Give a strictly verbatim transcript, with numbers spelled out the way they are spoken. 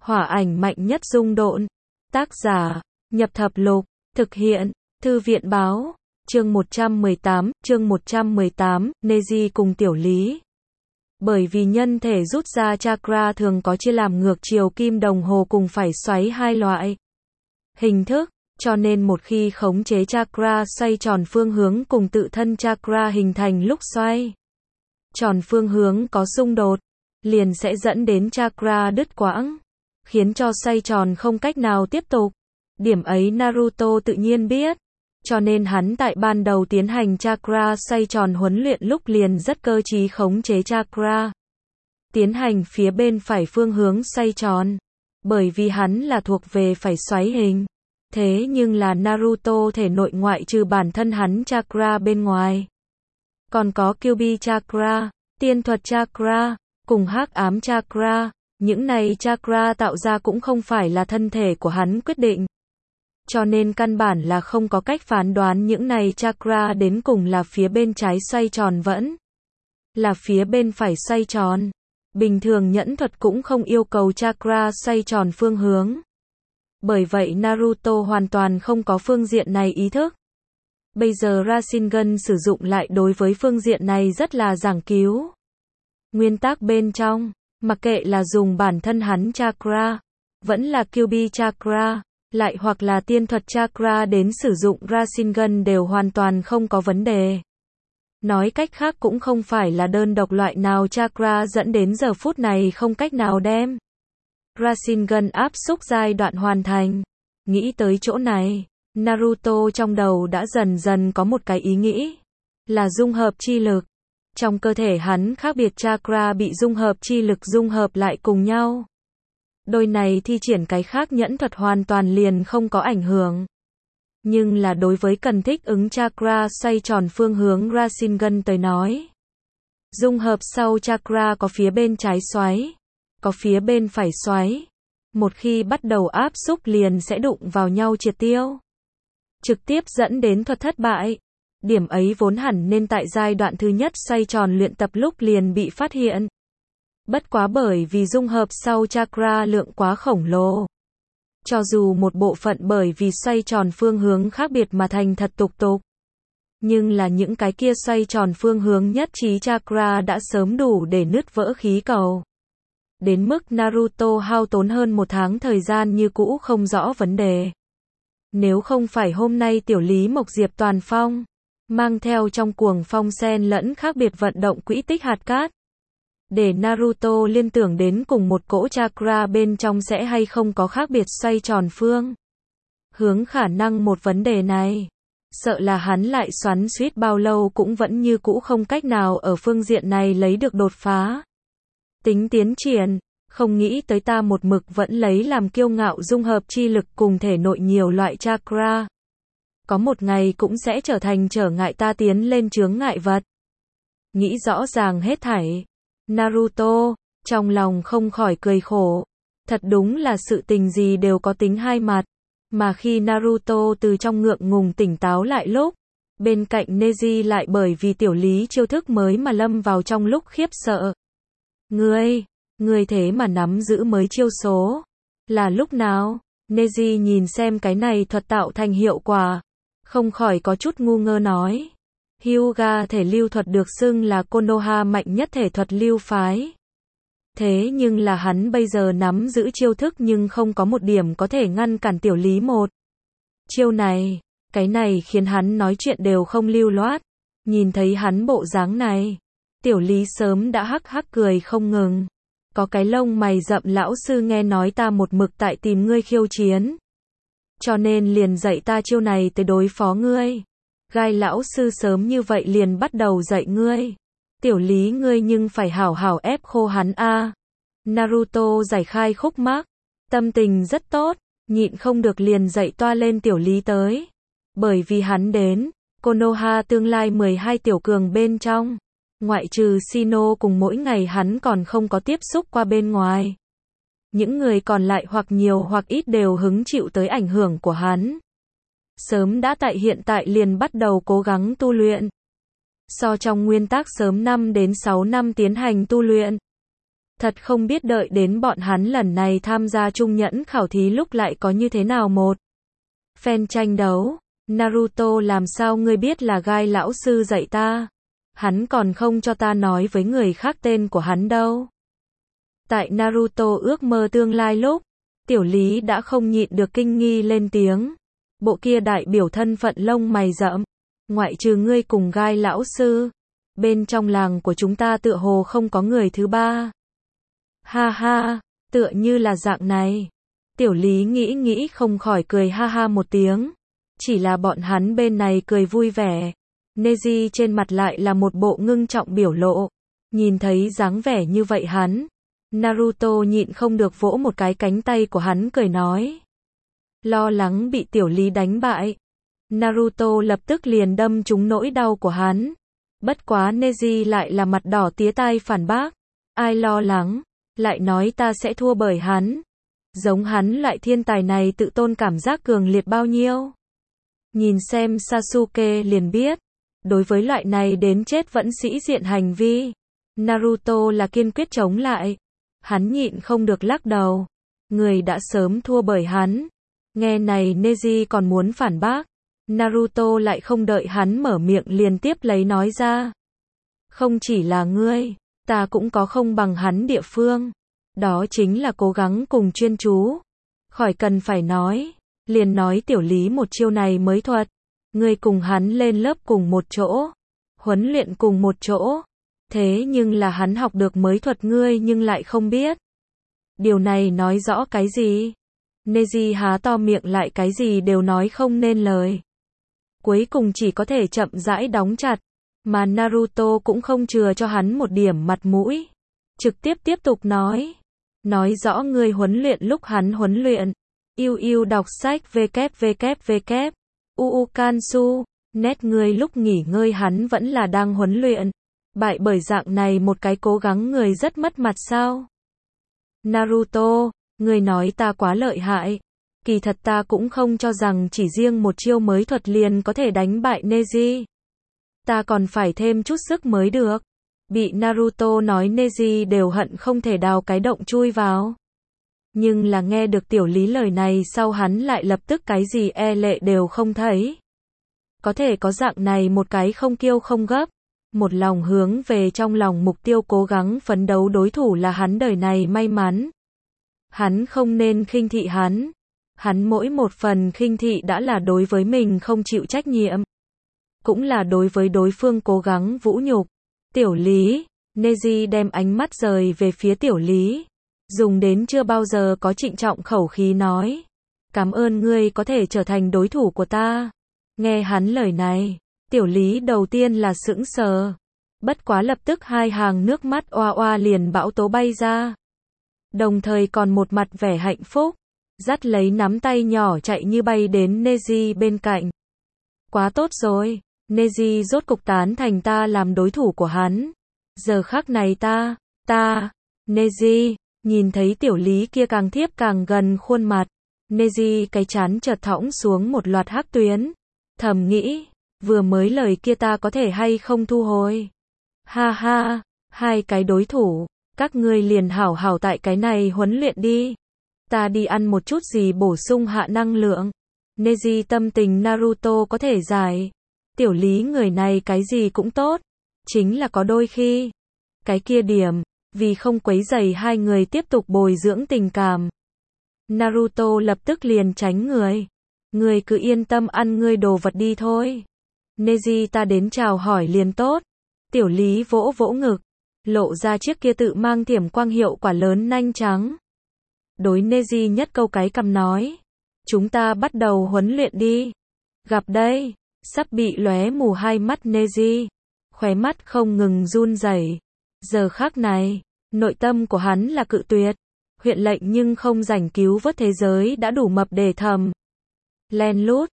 Hỏa ảnh mạnh nhất dung độn. Tác giả, Nhập Thập Lục, thực hiện, Thư viện báo, chương một trăm mười tám, chương một trăm mười tám, Neji cùng Tiểu Lý. Bởi vì nhân thể rút ra chakra thường có chia làm ngược chiều kim đồng hồ cùng phải xoáy hai loại hình thức, cho nên một khi khống chế chakra xoay tròn phương hướng cùng tự thân chakra hình thành lúc xoay tròn phương hướng có xung đột, liền sẽ dẫn đến chakra đứt quãng, khiến cho xoay tròn không cách nào tiếp tục. Điểm ấy Naruto tự nhiên biết, cho nên hắn tại ban đầu tiến hành chakra xoay tròn huấn luyện lúc liền rất cơ trí khống chế chakra, tiến hành phía bên phải phương hướng xoay tròn, bởi vì hắn là thuộc về phải xoáy hình. Thế nhưng là Naruto thể nội ngoại trừ bản thân hắn chakra bên ngoài, còn có Kyuubi chakra, tiên thuật chakra, cùng hắc ám chakra, những này chakra tạo ra cũng không phải là thân thể của hắn quyết định. Cho nên căn bản là không có cách phán đoán những này chakra đến cùng là phía bên trái xoay tròn vẫn là phía bên phải xoay tròn. Bình thường nhẫn thuật cũng không yêu cầu chakra xoay tròn phương hướng. Bởi vậy Naruto hoàn toàn không có phương diện này ý thức. Bây giờ Rasengan sử dụng lại đối với phương diện này rất là giảng cứu. Nguyên tắc bên trong, mặc kệ là dùng bản thân hắn chakra, vẫn là Kyuubi chakra, lại hoặc là tiên thuật chakra đến sử dụng Rasengan đều hoàn toàn không có vấn đề. Nói cách khác cũng không phải là đơn độc loại nào chakra dẫn đến giờ phút này không cách nào đem Rasengan áp xúc giai đoạn hoàn thành. Nghĩ tới chỗ này, Naruto trong đầu đã dần dần có một cái ý nghĩ, là dung hợp chi lực. Trong cơ thể hắn khác biệt chakra bị dung hợp chi lực dung hợp lại cùng nhau. Đôi này thi triển cái khác nhẫn thuật hoàn toàn liền không có ảnh hưởng. Nhưng là đối với cần thích ứng chakra xoay tròn phương hướng Rasengan tới nói, dung hợp sau chakra có phía bên trái xoáy, có phía bên phải xoáy. Một khi bắt đầu áp xúc liền sẽ đụng vào nhau triệt tiêu, trực tiếp dẫn đến thuật thất bại. Điểm ấy vốn hẳn nên tại giai đoạn thứ nhất xoay tròn luyện tập lúc liền bị phát hiện. Bất quá bởi vì dung hợp sau chakra lượng quá khổng lồ, cho dù một bộ phận bởi vì xoay tròn phương hướng khác biệt mà thành thật tục tục, nhưng là những cái kia xoay tròn phương hướng nhất trí chakra đã sớm đủ để nứt vỡ khí cầu. Đến mức Naruto hao tốn hơn một tháng thời gian như cũ không rõ vấn đề. Nếu không phải hôm nay Tiểu Lý Mộc Diệp Toàn Phong mang theo trong cuồng phong xen lẫn khác biệt vận động quỹ tích hạt cát, để Naruto liên tưởng đến cùng một cỗ chakra bên trong sẽ hay không có khác biệt xoay tròn phương hướng khả năng một vấn đề này, sợ là hắn lại xoắn xuýt bao lâu cũng vẫn như cũ không cách nào ở phương diện này lấy được đột phá. Tính tiến triển, không nghĩ tới ta một mực vẫn lấy làm kiêu ngạo dung hợp chi lực cùng thể nội nhiều loại chakra. Có một ngày cũng sẽ trở thành trở ngại ta tiến lên chướng ngại vật. Nghĩ rõ ràng hết thảy, Naruto, trong lòng không khỏi cười khổ. Thật đúng là sự tình gì đều có tính hai mặt. Mà khi Naruto từ trong ngượng ngùng tỉnh táo lại lúc, bên cạnh Neji lại bởi vì Tiểu Lý chiêu thức mới mà lâm vào trong lúc khiếp sợ. Ngươi, ngươi thế mà nắm giữ mới chiêu số. Là lúc nào? Neji nhìn xem cái này thuật tạo thành hiệu quả, không khỏi có chút ngu ngơ nói. Hyuga thể lưu thuật được xưng là Konoha mạnh nhất thể thuật lưu phái. Thế nhưng là hắn bây giờ nắm giữ chiêu thức nhưng không có một điểm có thể ngăn cản Tiểu Lý một chiêu này. Cái này khiến hắn nói chuyện đều không lưu loát. Nhìn thấy hắn bộ dáng này, Tiểu Lý sớm đã hắc hắc cười không ngừng. Có cái lông mày rậm lão sư nghe nói ta một mực tại tìm ngươi khiêu chiến, cho nên liền dạy ta chiêu này tới đối phó ngươi. Gai lão sư sớm như vậy liền bắt đầu dạy ngươi. Tiểu Lý ngươi nhưng phải hảo hảo ép khô hắn a. Naruto giải khai khúc mắc, tâm tình rất tốt, nhịn không được liền dạy toa lên Tiểu Lý tới. Bởi vì hắn đến Konoha tương lai mười hai tiểu cường bên trong, ngoại trừ Shino cùng mỗi ngày hắn còn không có tiếp xúc qua bên ngoài. Những người còn lại hoặc nhiều hoặc ít đều hứng chịu tới ảnh hưởng của hắn. Sớm đã tại hiện tại liền bắt đầu cố gắng tu luyện. So trong nguyên tắc sớm năm đến sáu năm tiến hành tu luyện. Thật không biết đợi đến bọn hắn lần này tham gia trung nhẫn khảo thí lúc lại có như thế nào một phen tranh đấu. Naruto, làm sao ngươi biết là Gai lão sư dạy ta? Hắn còn không cho ta nói với người khác tên của hắn đâu. Tại Naruto ước mơ tương lai lúc, Tiểu Lý đã không nhịn được kinh nghi lên tiếng. Bộ kia đại biểu thân phận lông mày rậm. Ngoại trừ ngươi cùng Gai lão sư, bên trong làng của chúng ta tựa hồ không có người thứ ba. Ha ha, tựa như là dạng này. Tiểu Lý nghĩ nghĩ không khỏi cười ha ha một tiếng. Chỉ là bọn hắn bên này cười vui vẻ. Neji trên mặt lại là một bộ ngưng trọng biểu lộ. Nhìn thấy dáng vẻ như vậy hắn, Naruto nhịn không được vỗ một cái cánh tay của hắn cười nói. Lo lắng bị Tiểu Lý đánh bại, Naruto lập tức liền đâm trúng nỗi đau của hắn. Bất quá Neji lại là mặt đỏ tía tai phản bác. Ai lo lắng, lại nói ta sẽ thua bởi hắn. Giống hắn loại thiên tài này tự tôn cảm giác cường liệt bao nhiêu. Nhìn xem Sasuke liền biết. Đối với loại này đến chết vẫn sĩ diện hành vi, Naruto là kiên quyết chống lại. Hắn nhịn không được lắc đầu. Người đã sớm thua bởi hắn. Nghe này Neji còn muốn phản bác. Naruto lại không đợi hắn mở miệng liền tiếp lấy nói ra. Không chỉ là ngươi, ta cũng có không bằng hắn địa phương. Đó chính là cố gắng cùng chuyên chú. Khỏi cần phải nói. Liền nói Tiểu Lý một chiêu này mới thuật. Ngươi cùng hắn lên lớp cùng một chỗ. Huấn luyện cùng một chỗ. Thế nhưng là hắn học được mới thuật ngươi nhưng lại không biết. Điều này nói rõ cái gì? Neji há to miệng lại cái gì đều nói không nên lời. Cuối cùng chỉ có thể chậm rãi đóng chặt. Mà Naruto cũng không chừa cho hắn một điểm mặt mũi. Trực tiếp tiếp tục nói. Nói rõ ngươi huấn luyện lúc hắn huấn luyện. Yêu yêu đọc sách www. Uu Kansu. Nét ngươi lúc nghỉ ngơi hắn vẫn là đang huấn luyện. Bại bởi dạng này một cái cố gắng người rất mất mặt sao? Naruto, ngươi nói ta quá lợi hại. Kỳ thật ta cũng không cho rằng chỉ riêng một chiêu mới thuật liền có thể đánh bại Neji. Ta còn phải thêm chút sức mới được. Bị Naruto nói Neji đều hận không thể đào cái động chui vào. Nhưng là nghe được Tiểu Lý lời này sau hắn lại lập tức cái gì e lệ đều không thấy. Có thể có dạng này một cái không kiêu không gấp. Một lòng hướng về trong lòng mục tiêu cố gắng phấn đấu đối thủ là hắn đời này may mắn. Hắn không nên khinh thị hắn. Hắn mỗi một phần khinh thị đã là đối với mình không chịu trách nhiệm. Cũng là đối với đối phương cố gắng vũ nhục. Tiểu Lý, Neji đem ánh mắt rời về phía Tiểu Lý. Dùng đến chưa bao giờ có trịnh trọng khẩu khí nói. Cảm ơn ngươi có thể trở thành đối thủ của ta. Nghe hắn lời này, Tiểu Lý đầu tiên là sững sờ. Bất quá lập tức hai hàng nước mắt oa oa liền bão tố bay ra. Đồng thời còn một mặt vẻ hạnh phúc. Dắt lấy nắm tay nhỏ chạy như bay đến Neji bên cạnh. Quá tốt rồi, Neji rốt cục tán thành ta làm đối thủ của hắn. Giờ khắc này ta, ta, Neji, nhìn thấy Tiểu Lý kia càng thiếp càng gần khuôn mặt. Neji cái trán chợt thõng xuống một loạt hắc tuyến. Thầm nghĩ, vừa mới lời kia ta có thể hay không thu hồi. Ha ha, hai cái đối thủ, các ngươi liền hảo hảo tại cái này huấn luyện đi. Ta đi ăn một chút gì bổ sung hạ năng lượng. Neji tâm tình Naruto có thể giải. Tiểu Lý người này cái gì cũng tốt. Chính là có đôi khi. Cái kia điểm, vì không quấy rầy hai người tiếp tục bồi dưỡng tình cảm. Naruto lập tức liền tránh người. Người cứ yên tâm ăn ngươi đồ vật đi thôi. Neji ta đến chào hỏi liền tốt. Tiểu Lý vỗ vỗ ngực. Lộ ra chiếc kia tự mang thiểm quang hiệu quả lớn nanh trắng. Đối Neji nhất câu cái cằm nói. Chúng ta bắt đầu huấn luyện đi. Gặp đây. Sắp bị lóe mù hai mắt Neji. Khóe mắt không ngừng run rẩy. Giờ khắc này, nội tâm của hắn là cự tuyệt. Huyện lệnh nhưng không rảnh cứu vớt thế giới đã đủ mập để thầm. Len lút,